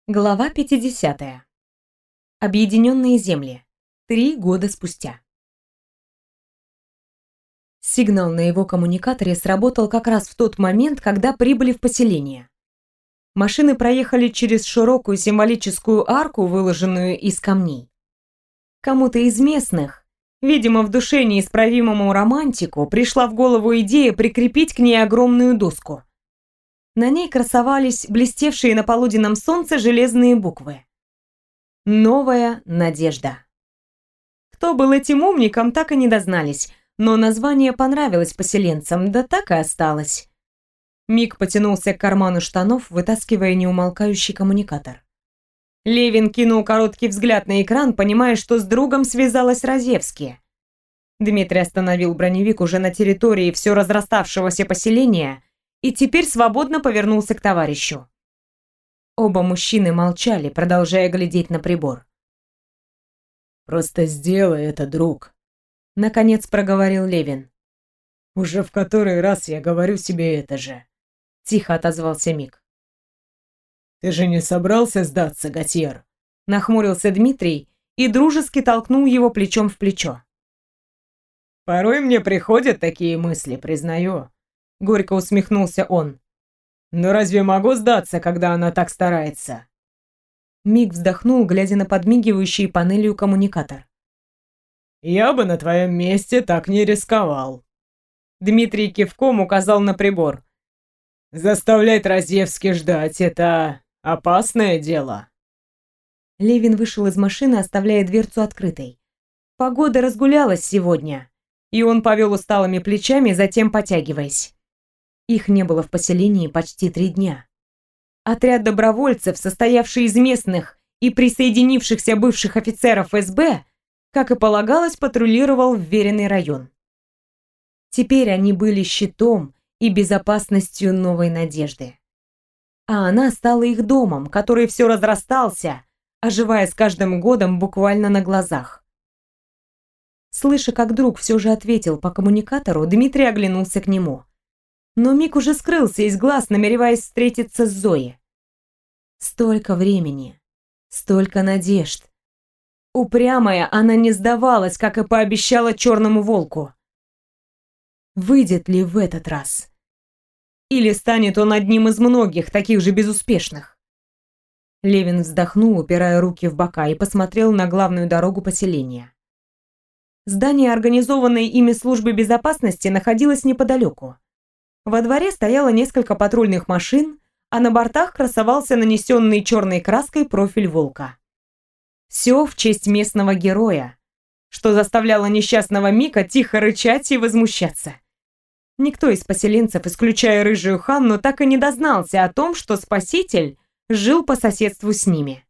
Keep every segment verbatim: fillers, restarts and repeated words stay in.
Глава пятидесятая. Объединенные земли. Три года спустя. Сигнал на его коммуникаторе сработал как раз в тот момент, когда прибыли в поселение. Машины проехали через широкую символическую арку, выложенную из камней. Кому-то из местных, видимо, в душе неисправимому романтику, пришла в голову идея прикрепить к ней огромную доску. На ней красовались блестевшие на полуденном солнце железные буквы. «Новая надежда». Кто был этим умником, так и не дознались, но название понравилось поселенцам, да так и осталось. Мик потянулся к карману штанов, вытаскивая неумолкающий коммуникатор. Левин кинул короткий взгляд на экран, понимая, что с другом связалась Разевски. Дмитрий остановил броневик уже на территории все разраставшегося поселения и теперь свободно повернулся к товарищу. Оба мужчины молчали, продолжая глядеть на прибор. «Просто сделай это, друг», — наконец проговорил Левин. «Уже в который раз я говорю себе это же», — тихо отозвался Мик. «Ты же не собрался сдаться, Готьер?» — нахмурился Дмитрий и дружески толкнул его плечом в плечо. «Порой мне приходят такие мысли, признаю», — горько усмехнулся он. «Но разве могу сдаться, когда она так старается?» Мик вздохнул, глядя на подмигивающий панелью коммуникатор. «Я бы на твоем месте так не рисковал». Дмитрий кивком указал на прибор. «Заставлять Разевски ждать — это опасное дело». Левин вышел из машины, оставляя дверцу открытой. Погода разгулялась сегодня, и он повел усталыми плечами, затем потягиваясь. Их не было в поселении почти три дня. Отряд добровольцев, состоявший из местных и присоединившихся бывших офицеров эс бэ, как и полагалось, патрулировал вверенный район. Теперь они были щитом и безопасностью новой надежды. А она стала их домом, который все разрастался, оживая с каждым годом буквально на глазах. Слыша, как друг все же ответил по коммуникатору, Дмитрий оглянулся к нему. Но Мик уже скрылся из глаз, намереваясь встретиться с Зоей. Столько времени, столько надежд. Упрямая, она не сдавалась, как и пообещала черному волку. Выйдет ли в этот раз? Или станет он одним из многих, таких же безуспешных? Левин вздохнул, упирая руки в бока, и посмотрел на главную дорогу поселения. Здание организованной ими службы безопасности находилось неподалеку. Во дворе стояло несколько патрульных машин, а на бортах красовался нанесенный черной краской профиль волка. Все в честь местного героя, что заставляло несчастного Мика тихо рычать и возмущаться. Никто из поселенцев, исключая рыжую Ханну, так и не дознался о том, что спаситель жил по соседству с ними.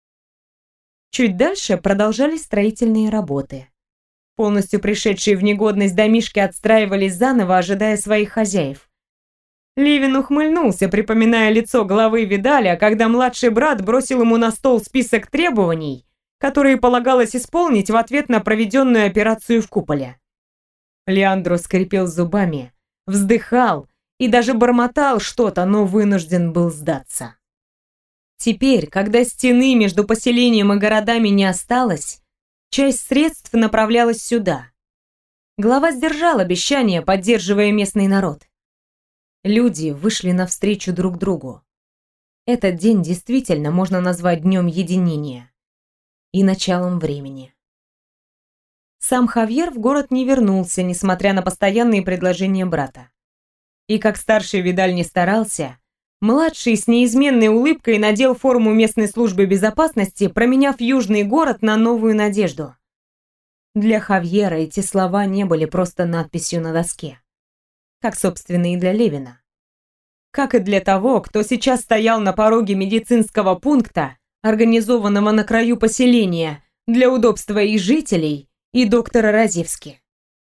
Чуть дальше продолжались строительные работы. Полностью пришедшие в негодность домишки отстраивались заново, ожидая своих хозяев. Левин ухмыльнулся, припоминая лицо главы Видаля, когда младший брат бросил ему на стол список требований, которые полагалось исполнить в ответ на проведенную операцию в куполе. Леандро скрипел зубами, вздыхал и даже бормотал что-то, но вынужден был сдаться. Теперь, когда стены между поселением и городами не осталось, часть средств направлялась сюда. Глава сдержал обещание, поддерживая местный народ. Люди вышли навстречу друг другу. Этот день действительно можно назвать днем единения и началом времени. Сам Хавьер в город не вернулся, несмотря на постоянные предложения брата. И как старший Видаль не старался, младший с неизменной улыбкой надел форму местной службы безопасности, променяв южный город на новую надежду. Для Хавьера эти слова не были просто надписью на доске. Как, собственно, и для Левина. Как и для того, кто сейчас стоял на пороге медицинского пункта, организованного на краю поселения, для удобства и жителей, и доктора Разевски.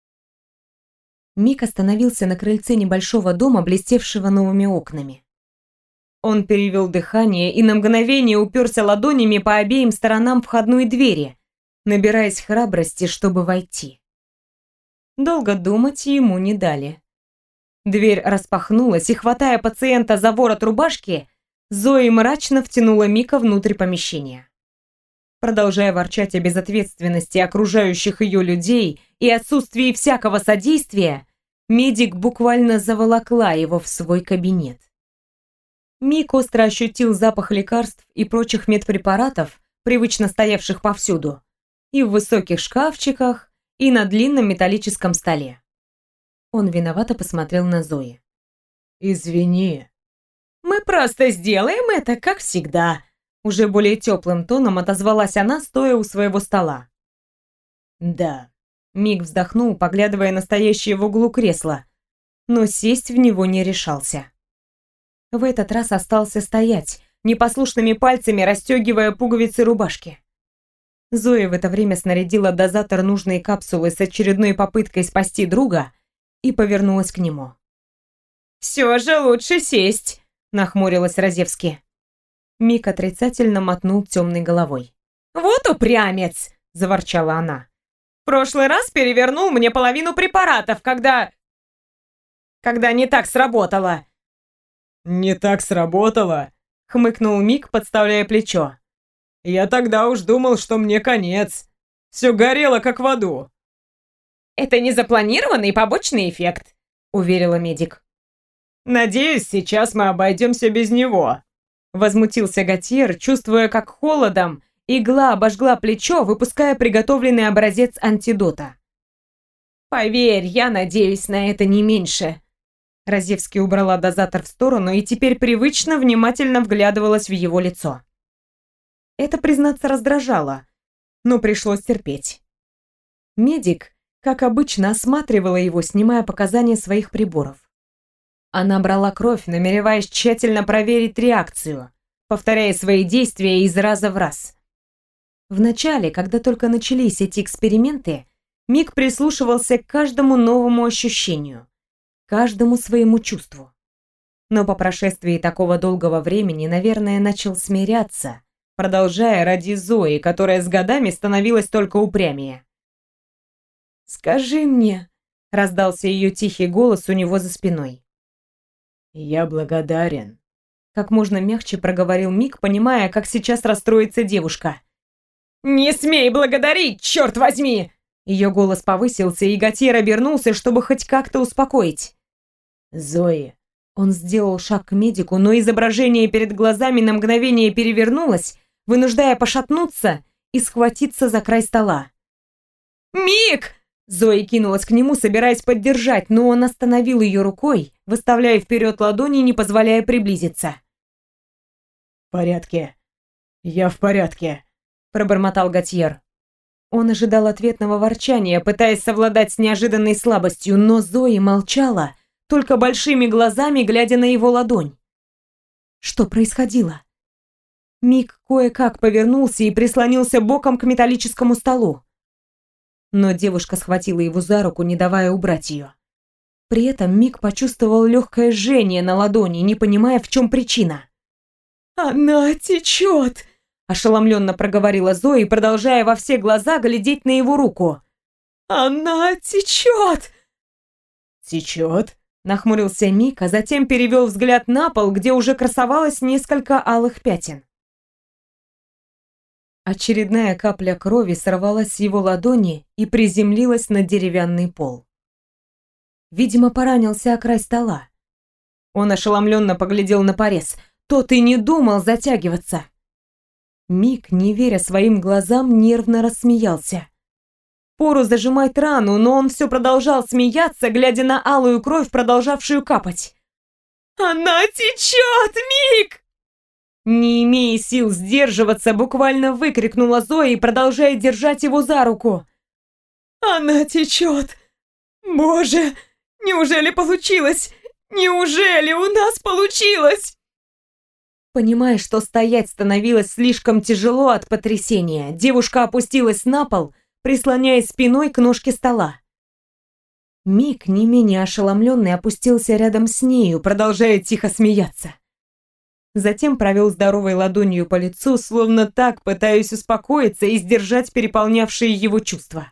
Мик остановился на крыльце небольшого дома, блестевшего новыми окнами. Он перевел дыхание и на мгновение уперся ладонями по обеим сторонам входной двери, набираясь храбрости, чтобы войти. Долго думать ему не дали. Дверь распахнулась, и, хватая пациента за ворот рубашки, Зои мрачно втянула Мика внутрь помещения. Продолжая ворчать о безответственности окружающих ее людей и отсутствии всякого содействия, медик буквально заволокла его в свой кабинет. Мик остро ощутил запах лекарств и прочих медпрепаратов, привычно стоявших повсюду, и в высоких шкафчиках, и на длинном металлическом столе. Он виновато посмотрел на Зои. «Извини». «Мы просто сделаем это, как всегда», — уже более теплым тоном отозвалась она, стоя у своего стола. «Да». Мик вздохнул, поглядывая на стоящее в углу кресло, но сесть в него не решался. В этот раз остался стоять, непослушными пальцами расстегивая пуговицы рубашки. Зоя в это время снарядила дозатор нужной капсулы с очередной попыткой спасти друга и повернулась к нему. «Все же лучше сесть», — нахмурилась Разевски. Мик отрицательно мотнул темной головой. «Вот упрямец!» — заворчала она. «В прошлый раз перевернул мне половину препаратов, когда... когда не так сработало». «Не так сработало?» — хмыкнул Мик, подставляя плечо. «Я тогда уж думал, что мне конец. Все горело, как в аду». «Это не запланированный побочный эффект», — уверила медик. «Надеюсь, сейчас мы обойдемся без него», — возмутился Готьер, чувствуя, как холодом игла обожгла плечо, выпуская приготовленный образец антидота. «Поверь, я надеюсь на это не меньше». Разевский убрала дозатор в сторону и теперь привычно внимательно вглядывалась в его лицо. Это, признаться, раздражало, но пришлось терпеть. Медик, как обычно, осматривала его, снимая показания своих приборов. Она брала кровь, намереваясь тщательно проверить реакцию, повторяя свои действия из раза в раз. Вначале, когда только начались эти эксперименты, Мик прислушивался к каждому новому ощущению, каждому своему чувству. Но по прошествии такого долгого времени, наверное, начал смиряться, продолжая ради Зои, которая с годами становилась только упрямее. «Скажи мне», — раздался ее тихий голос у него за спиной. «Я благодарен», — как можно мягче проговорил Мик, понимая, как сейчас расстроится девушка. «Не смей благодарить, черт возьми!» Ее голос повысился, и Готьер обернулся, чтобы хоть как-то успокоить. «Зои». Он сделал шаг к медику, но изображение перед глазами на мгновение перевернулось, вынуждая пошатнуться и схватиться за край стола. «Мик!» Зои кинулась к нему, собираясь поддержать, но он остановил ее рукой, выставляя вперед ладони, не позволяя приблизиться. «В порядке. Я в порядке», — пробормотал Готьер. Он ожидал ответного ворчания, пытаясь совладать с неожиданной слабостью, но Зои молчала, только большими глазами глядя на его ладонь. Что происходило? Мик кое-как повернулся и прислонился боком к металлическому столу. Но девушка схватила его за руку, не давая убрать ее. При этом Мик почувствовал легкое жжение на ладони, не понимая, в чем причина. «Она течет!» – ошеломленно проговорила Зои, продолжая во все глаза глядеть на его руку. «Она течет!» «Течет?» – нахмурился Мик, а затем перевел взгляд на пол, где уже красовалось несколько алых пятен. Очередная капля крови сорвалась с его ладони и приземлилась на деревянный пол. Видимо, поранился о край стола. Он ошеломленно поглядел на порез. Тот и не думал затягиваться. Мик, не веря своим глазам, нервно рассмеялся. Пору зажимать рану, но он все продолжал смеяться, глядя на алую кровь, продолжавшую капать. «Она течет, Мик!» Не имея сил сдерживаться, буквально выкрикнула Зоя, продолжая держать его за руку. «Она течет! Боже, неужели получилось? Неужели у нас получилось?» Понимая, что стоять становилось слишком тяжело от потрясения, девушка опустилась на пол, прислоняясь спиной к ножке стола. Мик, не менее ошеломленный, опустился рядом с нею, продолжая тихо смеяться. Затем провел здоровой ладонью по лицу, словно так пытаясь успокоиться и сдержать переполнявшие его чувства.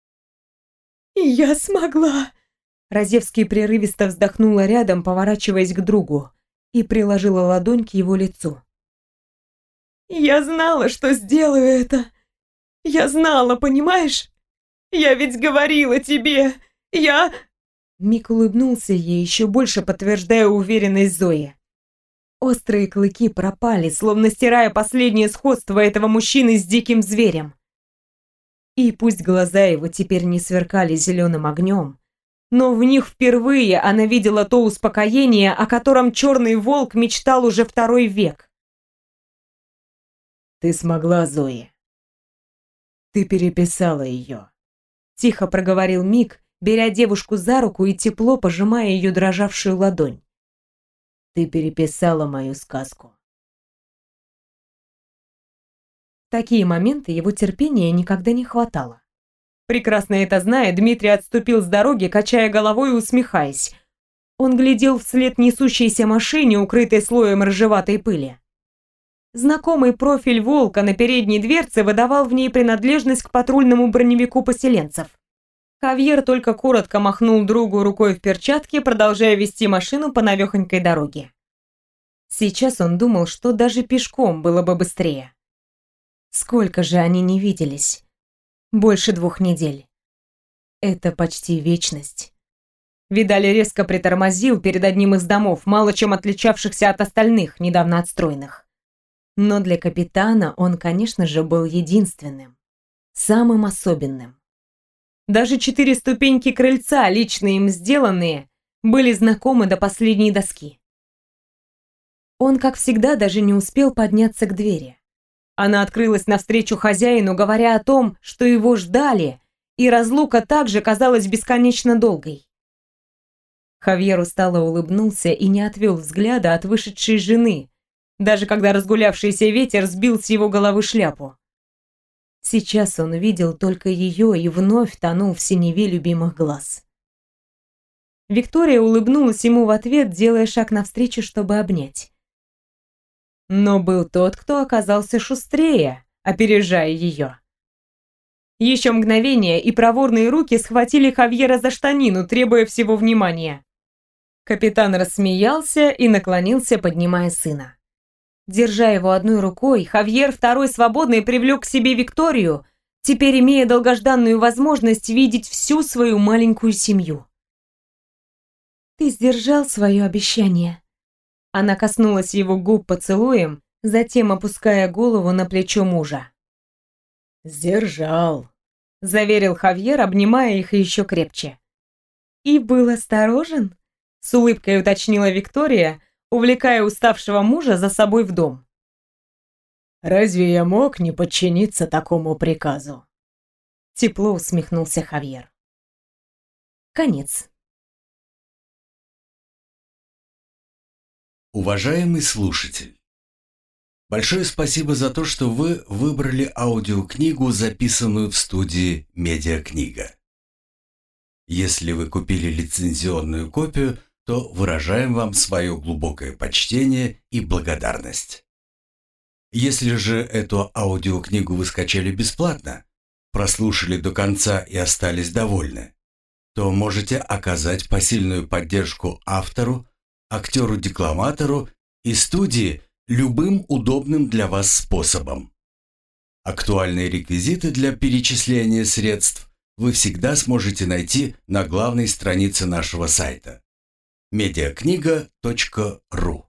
«Я смогла!» Разевский прерывисто вздохнула рядом, поворачиваясь к другу, и приложила ладонь к его лицу. «Я знала, что сделаю это. Я знала, понимаешь? Я ведь говорила тебе. Я...» Мик улыбнулся ей, еще больше подтверждая уверенность Зои. Острые клыки пропали, словно стирая последнее сходство этого мужчины с диким зверем. И пусть глаза его теперь не сверкали зеленым огнем, но в них впервые она видела то успокоение, о котором черный волк мечтал уже второй век. «Ты смогла, Зои. Ты переписала ее», — тихо проговорил Мик, беря девушку за руку и тепло пожимая ее дрожавшую ладонь. «Ты переписала мою сказку». В такие моменты его терпения никогда не хватало. Прекрасно это зная, Дмитрий отступил с дороги, качая головой и усмехаясь. Он глядел вслед несущейся машине, укрытой слоем рыжеватой пыли. Знакомый профиль волка на передней дверце выдавал в ней принадлежность к патрульному броневику поселенцев. Хавьер только коротко махнул другу рукой в перчатке, продолжая вести машину по навехонькой дороге. Сейчас он думал, что даже пешком было бы быстрее. Сколько же они не виделись? Больше двух недель. Это почти вечность. Видали резко притормозил перед одним из домов, мало чем отличавшихся от остальных, недавно отстроенных. Но для капитана он, конечно же, был единственным, самым особенным. Даже четыре ступеньки крыльца, лично им сделанные, были знакомы до последней доски. Он, как всегда, даже не успел подняться к двери. Она открылась навстречу хозяину, говоря о том, что его ждали, и разлука также казалась бесконечно долгой. Хавьер устало улыбнулся и не отвел взгляда от вышедшей жены, даже когда разгулявшийся ветер сбил с его головы шляпу. Сейчас он видел только ее и вновь тонул в синеве любимых глаз. Виктория улыбнулась ему в ответ, делая шаг навстречу, чтобы обнять. Но был тот, кто оказался шустрее, опережая ее. Еще мгновение, и проворные руки схватили Хавьера за штанину, требуя всего внимания. Капитан рассмеялся и наклонился, поднимая сына. Держа его одной рукой, Хавьер второй свободной привлек к себе Викторию, теперь имея долгожданную возможность видеть всю свою маленькую семью. «Ты сдержал свое обещание». Она коснулась его губ поцелуем, затем опуская голову на плечо мужа. «Сдержал», — заверил Хавьер, обнимая их еще крепче. «И был осторожен?» — с улыбкой уточнила Виктория, увлекая уставшего мужа за собой в дом. «Разве я мог не подчиниться такому приказу?» Тепло усмехнулся Хавьер. Конец. Уважаемый слушатель, большое спасибо за то, что вы выбрали аудиокнигу, записанную в студии «Медиакнига». Если вы купили лицензионную копию, то выражаем вам свое глубокое почтение и благодарность. Если же эту аудиокнигу вы скачали бесплатно, прослушали до конца и остались довольны, то можете оказать посильную поддержку автору, актеру-декламатору и студии любым удобным для вас способом. Актуальные реквизиты для перечисления средств вы всегда сможете найти на главной странице нашего сайта медиакнига точка ру.